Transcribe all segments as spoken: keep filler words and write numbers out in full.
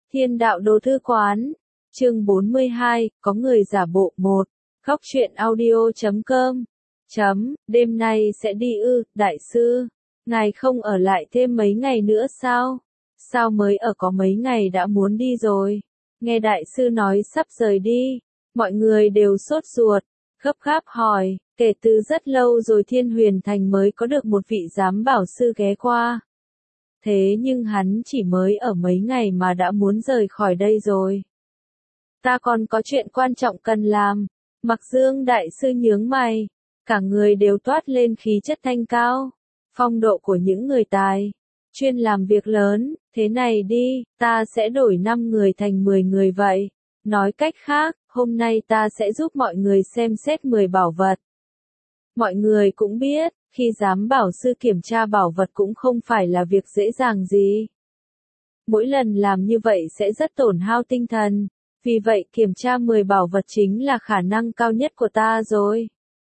Thiên đạo đồ thư quán, chương bốn mươi hai, có người giả bộ một, góc truyện audio chấm com, chấm, đêm nay sẽ đi ư, đại sư, ngài không ở lại thêm mấy ngày nữa sao? Sao mới ở có mấy ngày đã muốn đi rồi? Nghe đại sư nói sắp rời đi, mọi người đều sốt ruột, gấp gáp hỏi, kể từ rất lâu rồi Thiên Huyền Thành mới có được một vị giám bảo sư ghé qua. Thế nhưng hắn chỉ mới ở mấy ngày mà đã muốn rời khỏi đây rồi. Ta còn có chuyện quan trọng cần làm. Mặc Dương đại sư nhướng mày, cả người đều toát lên khí chất thanh cao, phong độ của những người tài, chuyên làm việc lớn. Thế này đi, ta sẽ đổi năm người thành mười người vậy. Nói cách khác, hôm nay ta sẽ giúp mọi người xem xét mười bảo vật. Mọi người cũng biết, khi giám bảo sư kiểm tra bảo vật cũng không phải là việc dễ dàng gì. Mỗi lần làm như vậy sẽ rất tổn hao tinh thần, vì vậy kiểm tra mười bảo vật chính là khả năng cao nhất của ta rồi.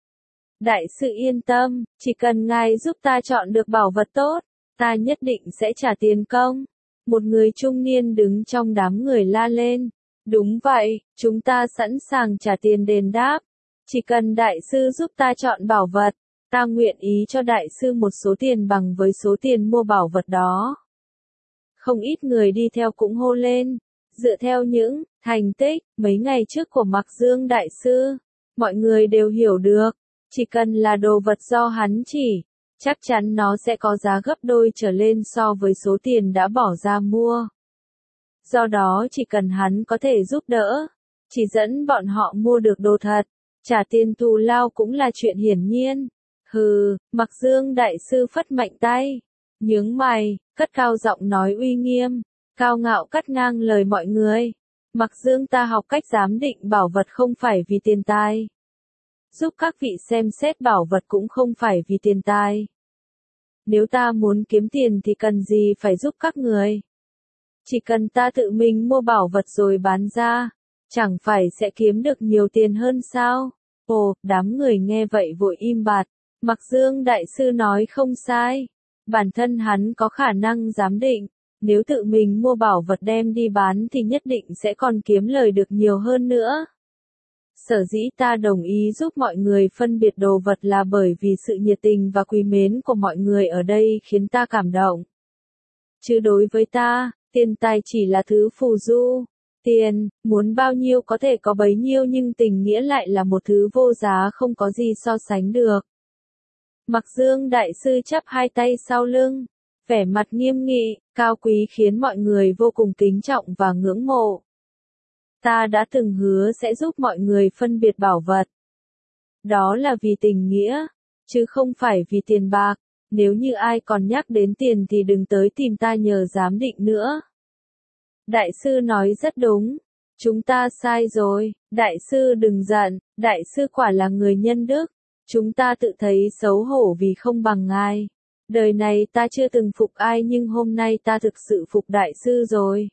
Đại sư yên tâm, chỉ cần ngài giúp ta chọn được bảo vật tốt, ta nhất định sẽ trả tiền công. Một người trung niên đứng trong đám người la lên. Đúng vậy, chúng ta sẵn sàng trả tiền đền đáp. Chỉ cần đại sư giúp ta chọn bảo vật, ta nguyện ý cho đại sư một số tiền bằng với số tiền mua bảo vật đó. Không ít người đi theo cũng hô lên. Dựa theo những thành tích mấy ngày trước của Mặc Dương đại sư, mọi người đều hiểu được, chỉ cần là đồ vật do hắn chỉ, chắc chắn nó sẽ có giá gấp đôi trở lên so với số tiền đã bỏ ra mua. Do đó chỉ cần hắn có thể giúp đỡ, chỉ dẫn bọn họ mua được đồ thật, trả tiền thù lao cũng là chuyện hiển nhiên. Hừ, Mặc Dương đại sư phất mạnh tay, nhướng mày, cất cao giọng nói uy nghiêm, cao ngạo cắt ngang lời mọi người. Mặc Dương ta học cách giám định bảo vật không phải vì tiền tài. Giúp các vị xem xét bảo vật cũng không phải vì tiền tài. Nếu ta muốn kiếm tiền thì cần gì phải giúp các người. Chỉ cần ta tự mình mua bảo vật rồi bán ra, chẳng phải sẽ kiếm được nhiều tiền hơn sao? Ồ, đám người nghe vậy vội im bặt. Mặc Dương đại sư nói không sai. Bản thân hắn có khả năng giám định. Nếu tự mình mua bảo vật đem đi bán thì nhất định sẽ còn kiếm lời được nhiều hơn nữa. Sở dĩ ta đồng ý giúp mọi người phân biệt đồ vật là bởi vì sự nhiệt tình và quý mến của mọi người ở đây khiến ta cảm động. Chứ đối với ta, tiền tài chỉ là thứ phù du. Tiền, muốn bao nhiêu có thể có bấy nhiêu nhưng tình nghĩa lại là một thứ vô giá không có gì so sánh được. Mặc Dương đại sư chắp hai tay sau lưng, vẻ mặt nghiêm nghị, cao quý khiến mọi người vô cùng kính trọng và ngưỡng mộ. Ta đã từng hứa sẽ giúp mọi người phân biệt bảo vật. Đó là vì tình nghĩa, chứ không phải vì tiền bạc. Nếu như ai còn nhắc đến tiền thì đừng tới tìm ta nhờ giám định nữa. Đại sư nói rất đúng. Chúng ta sai rồi. Đại sư đừng giận. Đại sư quả là người nhân đức. Chúng ta tự thấy xấu hổ vì không bằng ngài. Đời này ta chưa từng phục ai nhưng hôm nay ta thực sự phục đại sư rồi.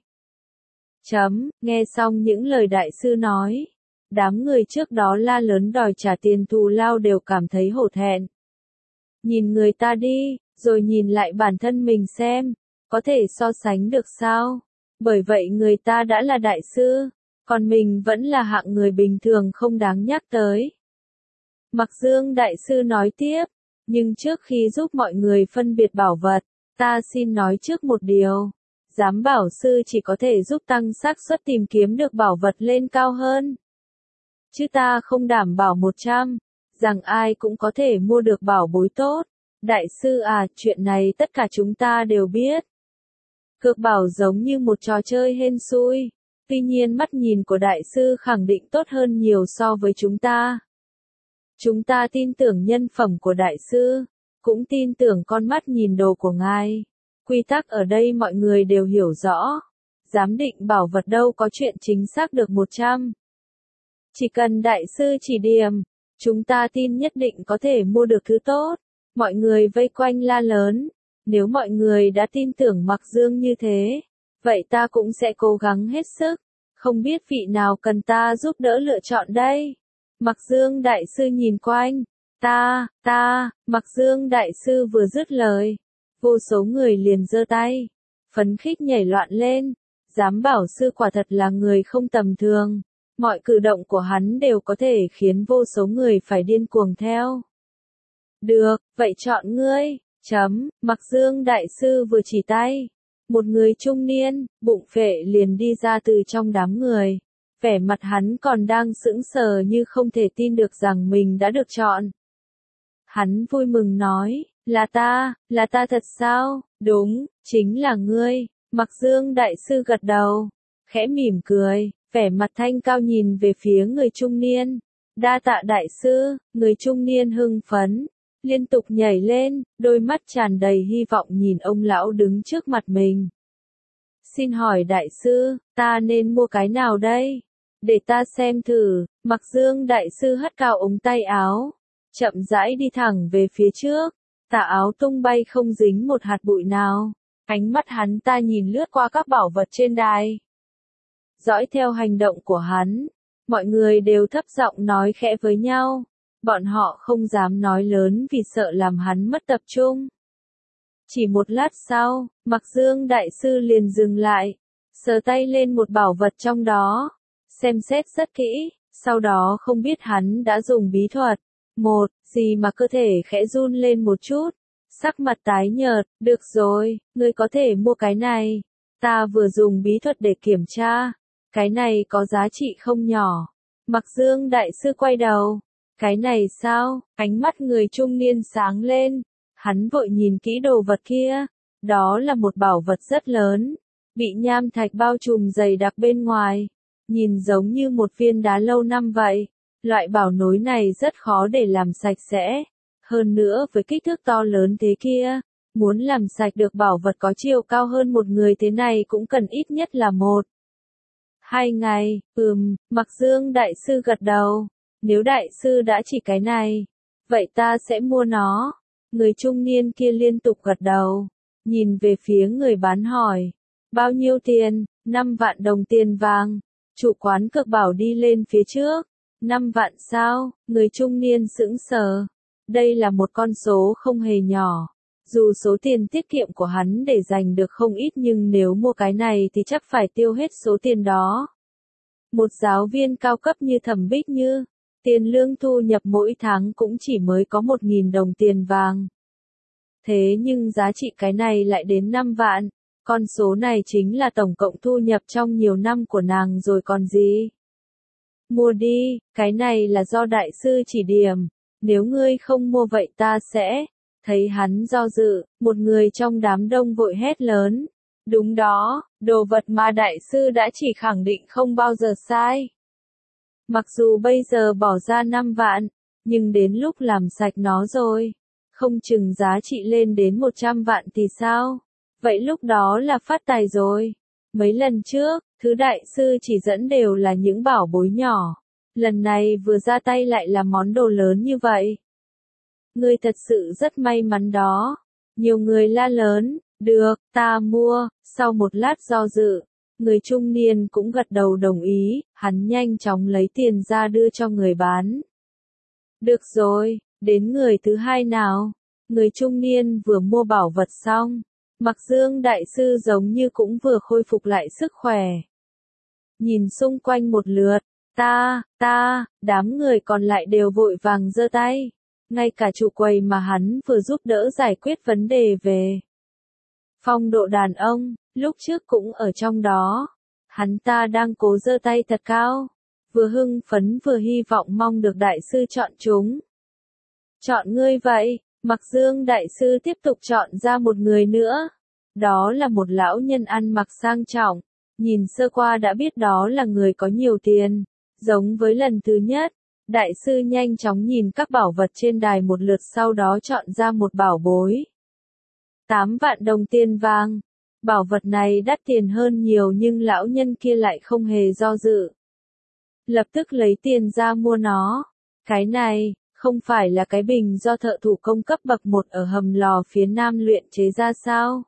Chấm, nghe xong những lời đại sư nói. Đám người trước đó la lớn đòi trả tiền thù lao đều cảm thấy hổ thẹn. Nhìn người ta đi, rồi nhìn lại bản thân mình xem, có thể so sánh được sao? Bởi vậy người ta đã là đại sư, còn mình vẫn là hạng người bình thường không đáng nhắc tới. Mặc Dương đại sư nói tiếp, nhưng trước khi giúp mọi người phân biệt bảo vật, ta xin nói trước một điều. Giám bảo sư chỉ có thể giúp tăng xác suất tìm kiếm được bảo vật lên cao hơn. Chứ ta không đảm bảo một trăm, rằng ai cũng có thể mua được bảo bối tốt. Đại sư à, chuyện này tất cả chúng ta đều biết. Cược bảo giống như một trò chơi hên xui. Tuy nhiên mắt nhìn của đại sư khẳng định tốt hơn nhiều so với chúng ta. Chúng ta tin tưởng nhân phẩm của đại sư, cũng tin tưởng con mắt nhìn đồ của ngài. Quy tắc ở đây mọi người đều hiểu rõ. Giám định bảo vật đâu có chuyện chính xác được một trăm. Chỉ cần đại sư chỉ điểm, chúng ta tin nhất định có thể mua được thứ tốt. Mọi người vây quanh la lớn. Nếu mọi người đã tin tưởng Mặc Dương như thế, vậy ta cũng sẽ cố gắng hết sức. Không biết vị nào cần ta giúp đỡ lựa chọn đây? Mặc Dương đại sư nhìn quanh. Ta, ta, Mặc Dương đại sư vừa dứt lời. Vô số người liền giơ tay. Phấn khích nhảy loạn lên. Giám bảo sư quả thật là người không tầm thường. Mọi cử động của hắn đều có thể khiến vô số người phải điên cuồng theo. Được, vậy chọn ngươi. Chấm, Mặc Dương đại sư vừa chỉ tay. Một người trung niên, bụng phệ liền đi ra từ trong đám người. Vẻ mặt hắn còn đang sững sờ như không thể tin được rằng mình đã được chọn. Hắn vui mừng nói, là ta, là ta thật sao? Đúng, chính là ngươi. Mặc Dương đại sư gật đầu, khẽ mỉm cười, vẻ mặt thanh cao nhìn về phía người trung niên. Đa tạ đại sư, người trung niên hưng phấn, liên tục nhảy lên, đôi mắt tràn đầy hy vọng nhìn ông lão đứng trước mặt mình. Xin hỏi đại sư, ta nên mua cái nào đây? Để ta xem thử. Mặc Dương đại sư hất cao ống tay áo, chậm rãi đi thẳng về phía trước, tà áo tung bay không dính một hạt bụi nào. Ánh mắt hắn ta nhìn lướt qua các bảo vật trên đài. Dõi theo hành động của hắn, mọi người đều thấp giọng nói khẽ với nhau. Bọn họ không dám nói lớn vì sợ làm hắn mất tập trung. Chỉ một lát sau, Mặc Dương đại sư liền dừng lại, sờ tay lên một bảo vật trong đó, xem xét rất kỹ, sau đó không biết hắn đã dùng bí thuật. Một, gì mà cơ thể khẽ run lên một chút, sắc mặt tái nhợt, được rồi, ngươi có thể mua cái này. Ta vừa dùng bí thuật để kiểm tra, cái này có giá trị không nhỏ. Mặc Dương đại sư quay đầu, cái này sao? Ánh mắt người trung niên sáng lên, hắn vội nhìn kỹ đồ vật kia, đó là một bảo vật rất lớn, bị nham thạch bao trùm dày đặc bên ngoài, nhìn giống như một viên đá lâu năm vậy. Loại bảo nối này rất khó để làm sạch sẽ. Hơn nữa với kích thước to lớn thế kia, muốn làm sạch được bảo vật có chiều cao hơn một người thế này cũng cần ít nhất là một. Hai ngày, ừm, Mặc Dương đại sư gật đầu. Nếu đại sư đã chỉ cái này, vậy ta sẽ mua nó. Người trung niên kia liên tục gật đầu, nhìn về phía người bán hỏi. Bao nhiêu tiền? Năm vạn đồng tiền vàng. Chủ quán cực bảo đi lên phía trước. Năm vạn sao? Người trung niên sững sờ. Đây là một con số không hề nhỏ. Dù số tiền tiết kiệm của hắn để dành được không ít nhưng nếu mua cái này thì chắc phải tiêu hết số tiền đó. Một giáo viên cao cấp như Thẩm Bích Như, tiền lương thu nhập mỗi tháng cũng chỉ mới có một nghìn đồng tiền vàng. Thế nhưng giá trị cái này lại đến năm vạn. Con số này chính là tổng cộng thu nhập trong nhiều năm của nàng rồi còn gì. Mua đi, cái này là do đại sư chỉ điểm. Nếu ngươi không mua vậy ta sẽ. Thấy hắn do dự, một người trong đám đông vội hét lớn. Đúng đó, đồ vật mà đại sư đã chỉ khẳng định không bao giờ sai. Mặc dù bây giờ bỏ ra năm vạn, nhưng đến lúc làm sạch nó rồi, không chừng giá trị lên đến một trăm vạn thì sao? Vậy lúc đó là phát tài rồi. Mấy lần trước, thứ đại sư chỉ dẫn đều là những bảo bối nhỏ. Lần này vừa ra tay lại là món đồ lớn như vậy. Ngươi thật sự rất may mắn đó. Nhiều người la lớn, được, ta mua. Sau một lát do dự, người trung niên cũng gật đầu đồng ý, hắn nhanh chóng lấy tiền ra đưa cho người bán. Được rồi, đến người thứ hai nào. Người trung niên vừa mua bảo vật xong. Mặc Dương đại sư giống như cũng vừa khôi phục lại sức khỏe. Nhìn xung quanh một lượt, ta, ta, đám người còn lại đều vội vàng giơ tay. Ngay cả chủ quầy mà hắn vừa giúp đỡ giải quyết vấn đề về phong độ đàn ông, lúc trước cũng ở trong đó. Hắn ta đang cố giơ tay thật cao, vừa hưng phấn vừa hy vọng mong được đại sư chọn chúng. Chọn ngươi vậy. Mặc Dương đại sư tiếp tục chọn ra một người nữa. Đó là một lão nhân ăn mặc sang trọng, nhìn sơ qua đã biết đó là người có nhiều tiền. Giống với lần thứ nhất, đại sư nhanh chóng nhìn các bảo vật trên đài một lượt sau đó chọn ra một bảo bối. Tám vạn đồng tiền vàng. Bảo vật này đắt tiền hơn nhiều nhưng lão nhân kia lại không hề do dự. Lập tức lấy tiền ra mua nó. Cái này, không phải là cái bình do thợ thủ công cấp bậc một ở hầm lò phía nam luyện chế ra sao?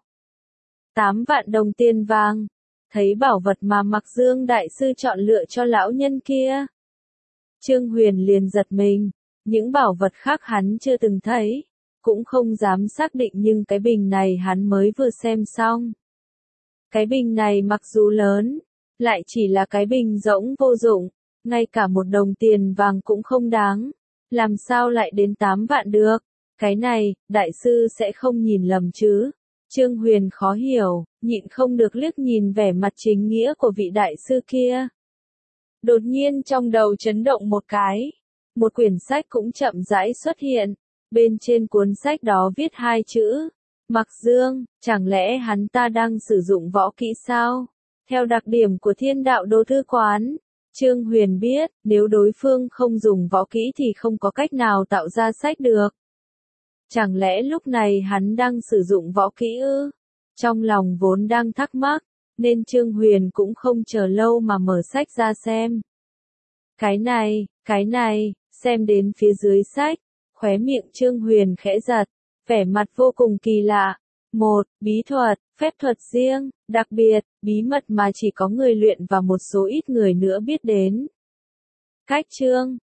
Tám vạn đồng tiền vàng. Thấy bảo vật mà Mặc Dương đại sư chọn lựa cho lão nhân kia. Trương Huyền liền giật mình. Những bảo vật khác hắn chưa từng thấy. Cũng không dám xác định nhưng cái bình này hắn mới vừa xem xong. Cái bình này mặc dù lớn, lại chỉ là cái bình rỗng vô dụng, ngay cả một đồng tiền vàng cũng không đáng. Làm sao lại đến tám vạn được? Cái này, đại sư sẽ không nhìn lầm chứ? Trương Huyền khó hiểu, nhịn không được liếc nhìn vẻ mặt chính nghĩa của vị đại sư kia. Đột nhiên trong đầu chấn động một cái. Một quyển sách cũng chậm rãi xuất hiện. Bên trên cuốn sách đó viết hai chữ. Mặc Dương, chẳng lẽ hắn ta đang sử dụng võ kỹ sao? Theo đặc điểm của Thiên Đạo Đô Thư Quán, Trương Huyền biết, nếu đối phương không dùng võ kỹ thì không có cách nào tạo ra sách được. Chẳng lẽ lúc này hắn đang sử dụng võ kỹ ư? Trong lòng vốn đang thắc mắc, nên Trương Huyền cũng không chờ lâu mà mở sách ra xem. Cái này, cái này, xem đến phía dưới sách, khóe miệng Trương Huyền khẽ giật, vẻ mặt vô cùng kỳ lạ. Một, bí thuật, phép thuật riêng, đặc biệt, bí mật mà chỉ có người luyện và một số ít người nữa biết đến. Cách chương